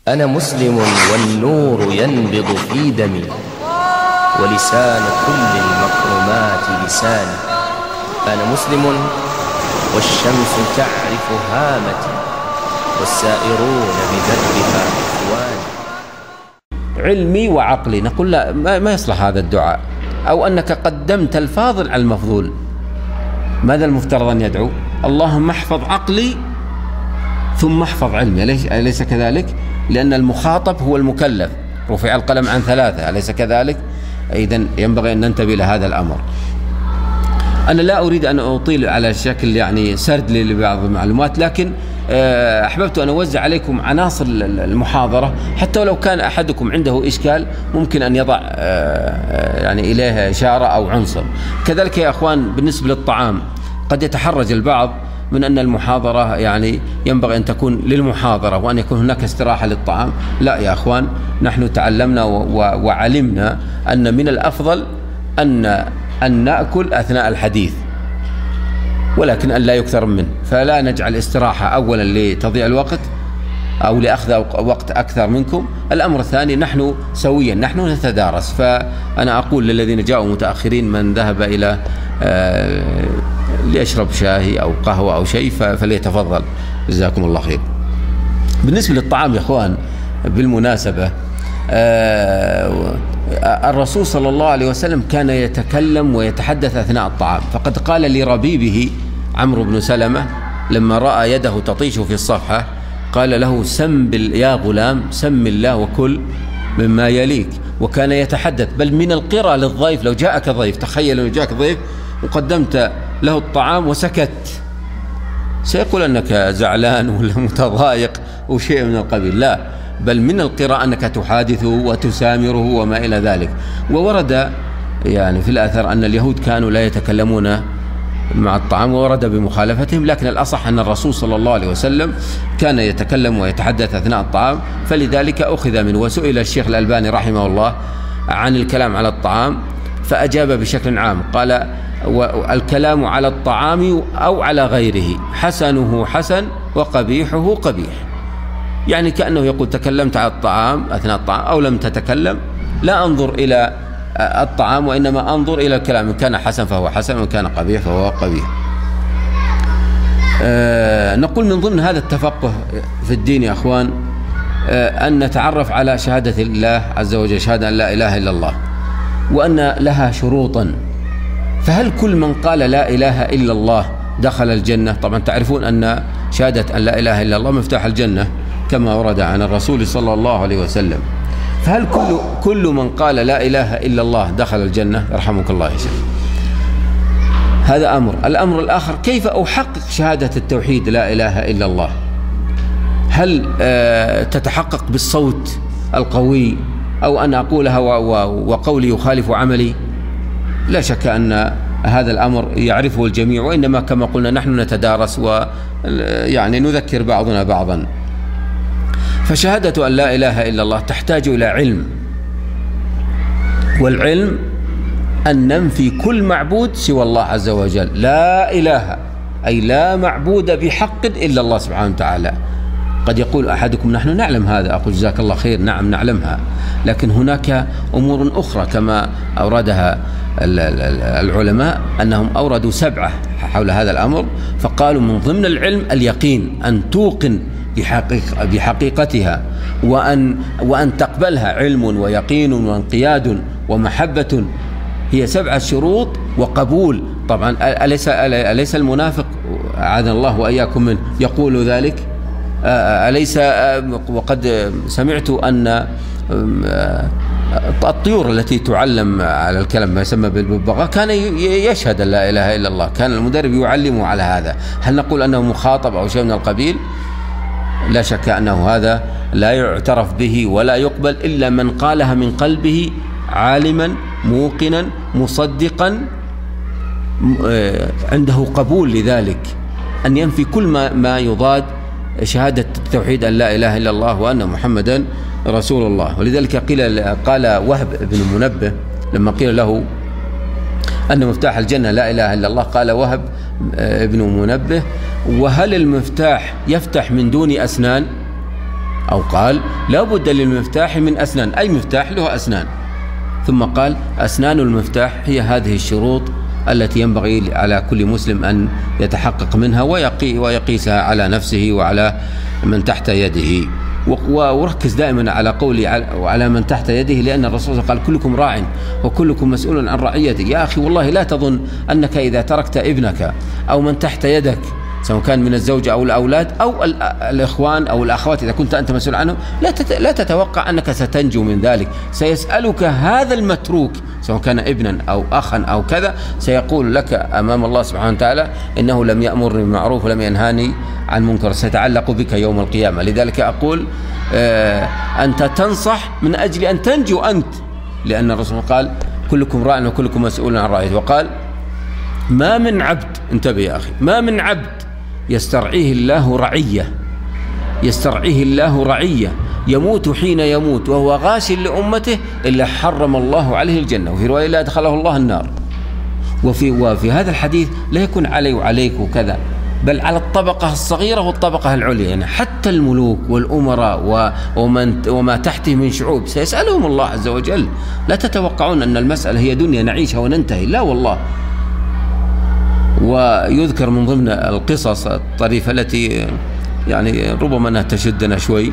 أنا مسلم والنور ينبض في دمي، ولسان كل المكرمات لساني. أنا مسلم والشمس تعرف هامتي، والسائرون بدربها إخواني. علمي وعقلي، نقول لا، ما يصلح هذا الدعاء، أو أنك قدمت الفاضل على المفضول. ماذا المفترض أن يدعو؟ اللهم احفظ عقلي ثم احفظ علمي، أليس كذلك؟ لأن المخاطب هو المكلف، رفع القلم عن 3، أليس كذلك؟ إذن ينبغي أن ننتبه لهذا الأمر. أنا لا أريد أن أطيل على شكل سرد لبعض المعلومات، لكن أحببت أن أوزع عليكم عناصر المحاضرة، حتى ولو كان أحدكم عنده إشكال ممكن أن يضع إليها إشارة أو عنصر. كذلك يا أخوان، بالنسبة للطعام قد يتحرج البعض من أن المحاضرة ينبغي أن تكون للمحاضرة وأن يكون هناك استراحة للطعام. لا يا أخوان، نحن تعلمنا وعلمنا أن من الأفضل أن نأكل أثناء الحديث، ولكن أن لا يكثر منه، فلا نجعل استراحة أولا لتضيع الوقت أو لأخذ وقت أكثر منكم. الأمر الثاني، نحن سويا، نحن نتدارس، فأنا أقول للذين جاءوا متأخرين من ذهب إلى ليشرب شاهي أو قهوة أو شيء فليتفضل، جزاكم الله خير. بالنسبة للطعام يا أخوان، بالمناسبة الرسول صلى الله عليه وسلم كان يتكلم ويتحدث أثناء الطعام، فقد قال لربيبه عمرو بن سلمة لما رأى يده تطيش في الصفحة، قال له: يا غلام سم الله وكل مما يليك. وكان يتحدث، بل من القرى للضيف، لو جاءك ضيف، تخيل أنه جاءك ضيف وقدمت له الطعام وسكت، سيقول أنك زعلان ولا متضايق وشيء من القبيل. لا، بل من القراءة أنك تحادثه وتسامره وما إلى ذلك. وورد في الأثر أن اليهود كانوا لا يتكلمون مع الطعام، وورد بمخالفتهم، لكن الأصح أن الرسول صلى الله عليه وسلم كان يتكلم ويتحدث أثناء الطعام، فلذلك أخذ منه. وسئل الشيخ الألباني رحمه الله عن الكلام على الطعام، فأجاب بشكل عام، قال: الكلام على الطعام أو على غيره حسنه حسن وقبيحه قبيح. كأنه يقول: تكلمت على الطعام أثناء الطعام أو لم تتكلم، لا أنظر إلى الطعام، وإنما أنظر إلى الكلام، إن كان حسن فهو حسن، وإن كان قبيح فهو قبيح. نقول من ضمن هذا التفقه في الدين يا أخوان أن نتعرف على شهادة الله عز وجل، شهادة أن لا إله إلا الله، وأن لها شروطا. فهل كل من قال لا إله إلا الله دخل الجنة؟ طبعا تعرفون أن شهادة أن لا إله إلا الله مفتاح الجنة كما ورد عن الرسول صلى الله عليه وسلم. فهل كل من قال لا إله إلا الله دخل الجنة؟ يرحمك الله يا شيخ. هذا أمر. الأمر الآخر، كيف أحقق شهادة التوحيد لا إله إلا الله؟ هل تتحقق بالصوت القوي، أو أن أقولها وقولي يخالف عملي؟ لا شك أن هذا الأمر يعرفه الجميع، وإنما كما قلنا نحن نتدارس نذكر بعضنا بعضا. فشهادة أن لا إله إلا الله تحتاج إلى علم، والعلم أن ننفي كل معبود سوى الله عز وجل. لا إله أي لا معبود بحق إلا الله سبحانه وتعالى. قد يقول أحدكم: نحن نعلم هذا. أقول: جزاك الله خير، نعم نعلمها، لكن هناك أمور أخرى كما أوردها العلماء، أنهم أوردوا 7 حول هذا الأمر، فقالوا من ضمن العلم اليقين، أن توقن بحقيقتها، وأن تقبلها، علم ويقين وانقياد ومحبة، هي 7 شروط وقبول. طبعا أليس المنافق أعاذنا الله وإياكم منه يقول ذلك؟ أليس وقد سمعت أن الطيور التي تعلم على الكلام، ما يسمى بالببغاء، كان يشهد لا إله إلا الله، كان المدرب يعلمه على هذا. هل نقول أنه مخاطب أو شيء من القبيل؟ لا شك أنه هذا لا يعترف به ولا يقبل إلا من قالها من قلبه عالما موقنا مصدقا عنده قبول لذلك، أن ينفي كل ما يضاد شهادة التوحيد أن لا إله إلا الله وأن محمدا رسول الله. ولذلك قال وهب بن منبه لما قيل له أن مفتاح الجنة لا إله إلا الله، قال وهب بن منبه: وهل المفتاح يفتح من دون أسنان؟ أو قال لا بد للمفتاح من أسنان، أي مفتاح له أسنان. ثم قال أسنان المفتاح هي هذه الشروط التي ينبغي على كل مسلم أن يتحقق منها ويقيسها على نفسه وعلى من تحت يده. وركز دائما على قولي وعلى من تحت يده، لأن الرسول قال كلكم راع وكلكم مسؤول عن رعيته. يا أخي والله لا تظن أنك إذا تركت ابنك أو من تحت يدك سواء كان من الزوجة أو الأولاد أو الإخوان أو الأخوات، إذا كنت أنت مسؤول عنهم لا تتوقع أنك ستنجو من ذلك. سيسألك هذا المتروك سواء كان ابنا أو أخا أو كذا، سيقول لك أمام الله سبحانه وتعالى إنه لم يأمرني بالمعروف ولم ينهاني عن منكر، سيتعلق بك يوم القيامة. لذلك أقول أنت تنصح من أجل أن تنجو أنت، لأن الرسول قال كلكم راع وكلكم مسؤول عن رعيته. وقال ما من عبد، انتبه يا أخي، ما من عبد يسترعيه الله رعية يموت حين يموت وهو غاش لأمته إلا حرم الله عليه الجنة، وفي رواية لا أدخله الله النار. وفي هذا الحديث لا يكون علي وعليك وكذا، بل على الطبقة الصغيرة والطبقة العليا، يعني حتى الملوك والأمراء وما تحته من شعوب سيسألهم الله عز وجل. لا تتوقعون أن المسألة هي دنيا نعيشها وننتهي، لا والله. ويذكر من ضمن القصص الطريفة التي يعني ربما أنها تشدنا شوي،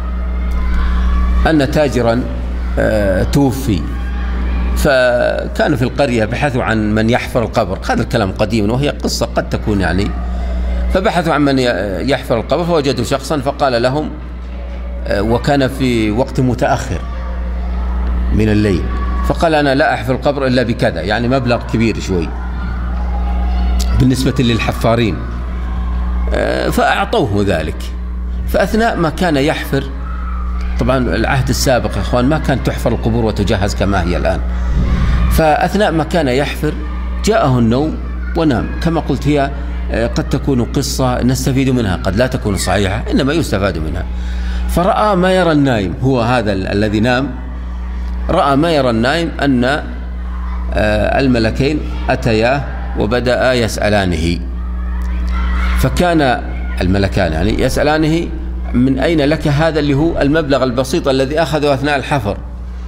أن تاجرا توفي، فكانوا في القرية بحثوا عن من يحفر القبر. هذا الكلام قديم وهي قصة قد تكون يعني، فبحثوا عن من يحفر القبر فوجدوا شخصا فقال لهم، وكان في وقت متأخر من الليل، فقال أنا لا أحفر القبر إلا بكذا، يعني مبلغ كبير شوي بالنسبة للحفارين. فأعطوه ذلك. فأثناء ما كان يحفر، طبعا العهد السابق يا أخوان ما كان تحفر القبور وتجهز كما هي الآن، فأثناء ما كان يحفر جاءه النوم ونام. كما قلت هي قد تكون قصة نستفيد منها، قد لا تكون صحيحة، إنما يستفاد منها. فرأى ما يرى النائم، هو هذا الذي نام، رأى ما يرى النائم أن الملكين أتياه وبدأ يسألانه. فكان الملكان يعني يسألانه من أين لك هذا اللي هو المبلغ البسيط الذي أخذه أثناء الحفر،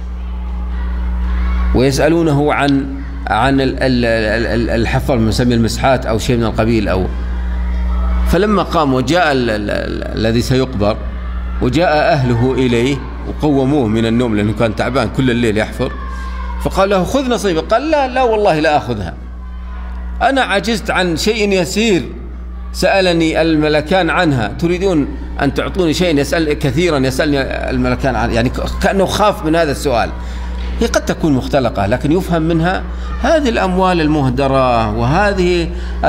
ويسألونه عن الحفر نسميه المسحات أو شيء من القبيل. فلما قام وجاء الذي سيقبر وجاء أهله إليه وقوموه من النوم لأنه كان تعبان كل الليل يحفر، فقال له خذ نصيبك. قال لا والله لا أخذها، أنا عجزت عن شيء يسير سألني الملكان عنها، تريدون أن تعطوني شيء يسأل كثيرا يسألني الملكان عنه، يعني كأنه خاف من هذا السؤال. هي قد تكون مختلقة لكن يفهم منها هذه الأموال المهدرة وهذه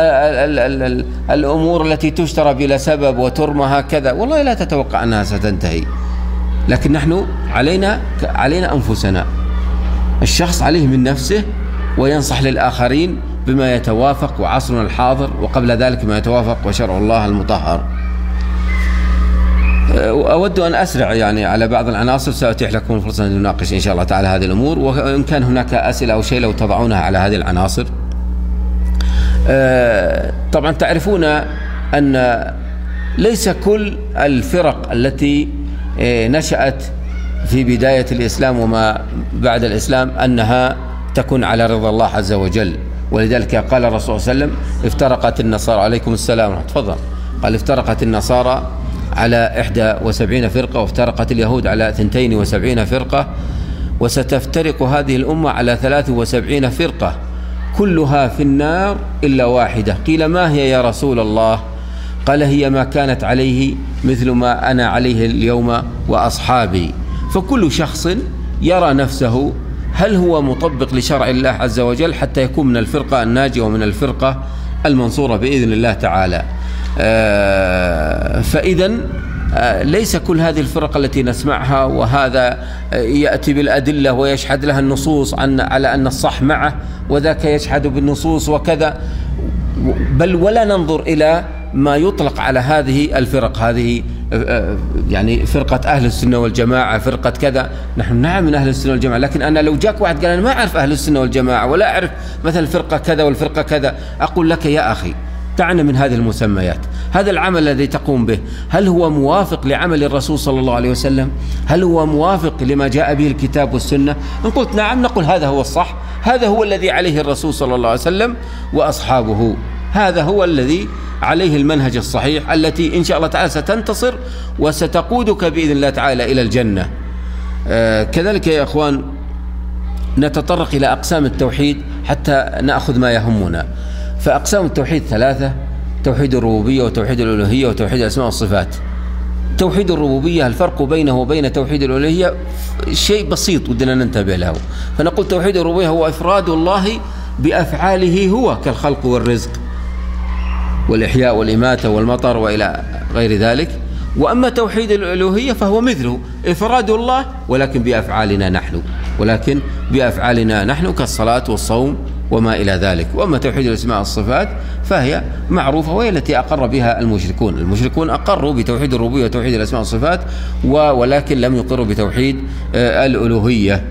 الأمور التي تشترى بلا سبب وترمى هكذا، والله لا تتوقع أنها ستنتهي. لكن نحن علينا أنفسنا، الشخص عليه من نفسه وينصح للآخرين بما يتوافق وعصرنا الحاضر، وقبل ذلك ما يتوافق وشرع الله المطهر. أود أن أسرع يعني على بعض العناصر، سأتيح لكم الفرصة أن نناقش إن شاء الله تعالى هذه الأمور، وإن كان هناك أسئلة أو شيء لو تضعونها على هذه العناصر. طبعا تعرفون أن ليس كل الفرق التي نشأت في بداية الإسلام وما بعد الإسلام أنها تكون على رضا الله عز وجل. ولذلك قال الرسول صلى الله عليه وسلم افترقت النصارى، عليكم السلام، تفضل، قال افترقت النصارى على 71 فرقة وافترقت اليهود على 72 فرقة وستفترق هذه الأمة على 73 فرقة كلها في النار إلا واحدة. قيل ما هي يا رسول الله؟ قال هي ما كانت عليه مثل ما أنا عليه اليوم وأصحابي. فكل شخص يرى نفسه هل هو مطبق لشرع الله عز وجل حتى يكون من الفرقة الناجية ومن الفرقة المنصورة بإذن الله تعالى. فإذا ليس كل هذه الفرق التي نسمعها وهذا يأتي بالأدلة ويشهد لها النصوص على أن الصح معه وذاك يشهد بالنصوص وكذا، بل ولا ننظر إلى ما يطلق على هذه الفرق، هذه يعني فرقة أهل السنة والجماعة، فرقة كذا. نحن نعم من أهل السنة والجماعة، لكن أنا لو جاك واحد قال أنا ما أعرف أهل السنة والجماعة ولا أعرف مثل الفرقة كذا والفرقة كذا، أقول لك يا أخي دعنا من هذه المسميات. هذا العمل الذي تقوم به هل هو موافق لعمل الرسول صلى الله عليه وسلم؟ هل هو موافق لما جاء به الكتاب والسنة؟ إن قلت نعم نقول هذا هو الصح، هذا هو الذي عليه الرسول صلى الله عليه وسلم وأصحابه، هذا هو الذي عليه المنهج الصحيح التي إن شاء الله تعالى ستنتصر وستقودك بإذن الله تعالى إلى الجنة. كذلك يا أخوان نتطرق إلى أقسام التوحيد حتى نأخذ ما يهمنا. فأقسام التوحيد ثلاثة: توحيد الربوبية وتوحيد الألوهية وتوحيد الأسماء والصفات. توحيد الربوبية الفرق بينه وبين توحيد الألوهية شيء بسيط ودنا ننتبه له. فنقول توحيد الربوبية هو إفراد الله بأفعاله هو كالخلق والرزق والإحياء والإماتة والمطر وإلى غير ذلك. وأما توحيد الألوهية فهو مثله، إفراد الله ولكن بأفعالنا نحن كالصلاة والصوم وما إلى ذلك. وأما توحيد الأسماء والصفات فهي معروفة وهي التي أقر بها المشركون أقروا بتوحيد الربوبية وتوحيد الأسماء والصفات ولكن لم يقروا بتوحيد الألوهية.